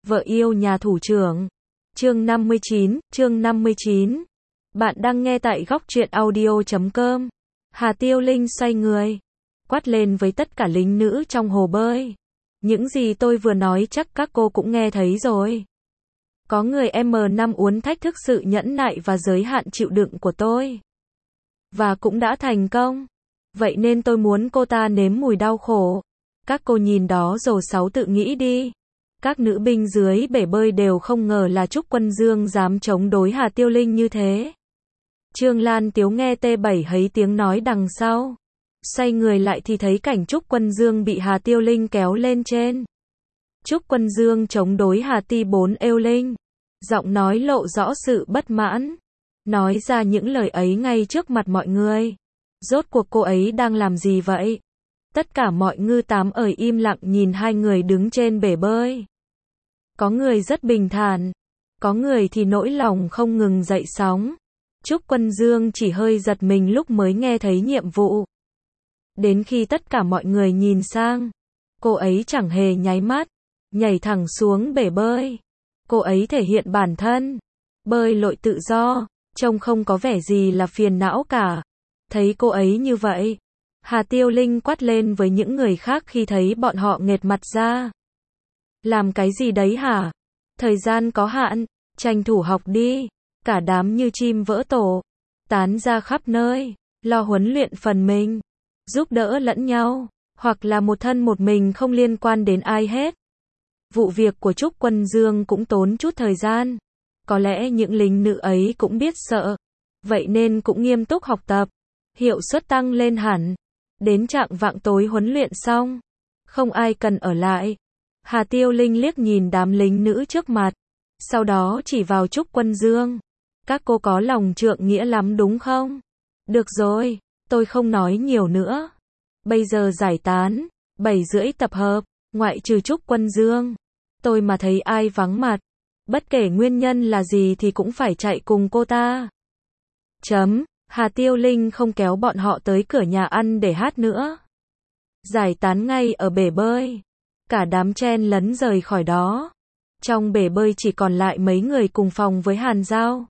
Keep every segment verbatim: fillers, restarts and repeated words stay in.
Vợ yêu nhà thủ trưởng. Chương năm mươi chín, chương năm mươi chín. Bạn đang nghe tại góc truyện audio chấm com. Hà Tiêu Linh xoay người, quát lên với tất cả lính nữ trong hồ bơi. Những gì tôi vừa nói chắc các cô cũng nghe thấy rồi. Có người em năm uốn thách thức sự nhẫn nại và giới hạn chịu đựng của tôi. Và cũng đã thành công. Vậy nên tôi muốn cô ta nếm mùi đau khổ. Các cô nhìn đó rồi sáu tự nghĩ đi. Các nữ binh dưới bể bơi đều không ngờ là Trúc Quân Dương dám chống đối Hà Tiêu Linh như thế. Trương Lan Tiếu nghe T bảy hấy tiếng nói đằng sau. Xoay người lại thì thấy cảnh Trúc Quân Dương bị Hà Tiêu Linh kéo lên trên. Trúc Quân Dương chống đối Hà Ti bốn êu Linh. Giọng nói lộ rõ sự bất mãn. Nói ra những lời ấy ngay trước mặt mọi người. Rốt cuộc cô ấy đang làm gì vậy? Tất cả mọi ngư tám ở im lặng nhìn hai người đứng trên bể bơi. Có người rất bình thản. Có người thì nỗi lòng không ngừng dậy sóng. Trúc Quân Dương chỉ hơi giật mình lúc mới nghe thấy nhiệm vụ. Đến khi tất cả mọi người nhìn sang, cô ấy chẳng hề nháy mắt, nhảy thẳng xuống bể bơi. Cô ấy thể hiện bản thân, bơi lội tự do, trông không có vẻ gì là phiền não cả. Thấy cô ấy như vậy, Hà Tiêu Linh quát lên với những người khác khi thấy bọn họ nghệt mặt ra. Làm cái gì đấy hả? Thời gian có hạn, tranh thủ học đi. Cả đám như chim vỡ tổ, tán ra khắp nơi, lo huấn luyện phần mình, giúp đỡ lẫn nhau, hoặc là một thân một mình không liên quan đến ai hết. Vụ việc của Trúc Quân Dương cũng tốn chút thời gian. Có lẽ những lính nữ ấy cũng biết sợ, vậy nên cũng nghiêm túc học tập, hiệu suất tăng lên hẳn. Đến trạng vạng tối huấn luyện xong, không ai cần ở lại. Hà Tiêu Linh liếc nhìn đám lính nữ trước mặt, sau đó chỉ vào Trúc Quân Dương. Các cô có lòng trượng nghĩa lắm đúng không? Được rồi, tôi không nói nhiều nữa. Bây giờ giải tán, bảy rưỡi tập hợp, ngoại trừ Trúc Quân Dương. Tôi mà thấy ai vắng mặt, bất kể nguyên nhân là gì thì cũng phải chạy cùng cô ta. Chấm, Hà Tiêu Linh không kéo bọn họ tới cửa nhà ăn để hát nữa. Giải tán ngay ở bể bơi. Cả đám chen lấn rời khỏi đó. Trong bể bơi chỉ còn lại mấy người cùng phòng với Hàn Giao.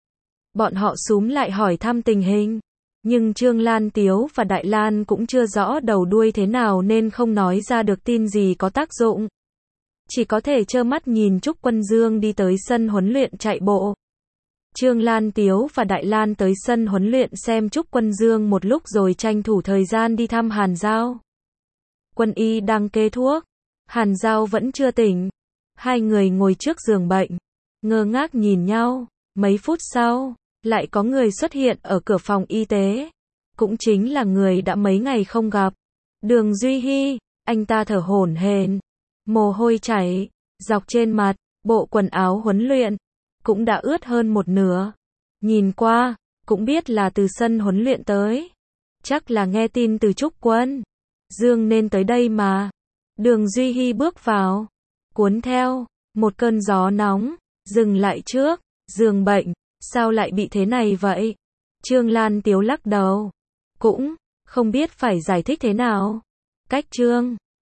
Bọn họ xúm lại hỏi thăm tình hình. Nhưng Trương Lan Tiếu và Đại Lan cũng chưa rõ đầu đuôi thế nào nên không nói ra được tin gì có tác dụng. Chỉ có thể trơ mắt nhìn Trúc Quân Dương đi tới sân huấn luyện chạy bộ. Trương Lan Tiếu và Đại Lan tới sân huấn luyện xem Trúc Quân Dương một lúc rồi tranh thủ thời gian đi thăm Hàn Giao. Quân y đang kê thuốc. Hàn Giao vẫn chưa tỉnh. Hai người ngồi trước giường bệnh, ngơ ngác nhìn nhau. Mấy phút sau, lại có người xuất hiện ở cửa phòng y tế. Cũng chính là người đã mấy ngày không gặp. Đường Duy Hy, anh ta thở hổn hển, mồ hôi chảy dọc trên mặt, bộ quần áo huấn luyện cũng đã ướt hơn một nửa. Nhìn qua, cũng biết là từ sân huấn luyện tới. Chắc là nghe tin từ Trúc Quân Dương nên tới đây mà. Đường Duy Hy bước vào, cuốn theo một cơn gió nóng, dừng lại trước giường bệnh. Sao lại bị thế này vậy? Trương Lan Tiếu lắc đầu, cũng không biết phải giải thích thế nào. Cách Trương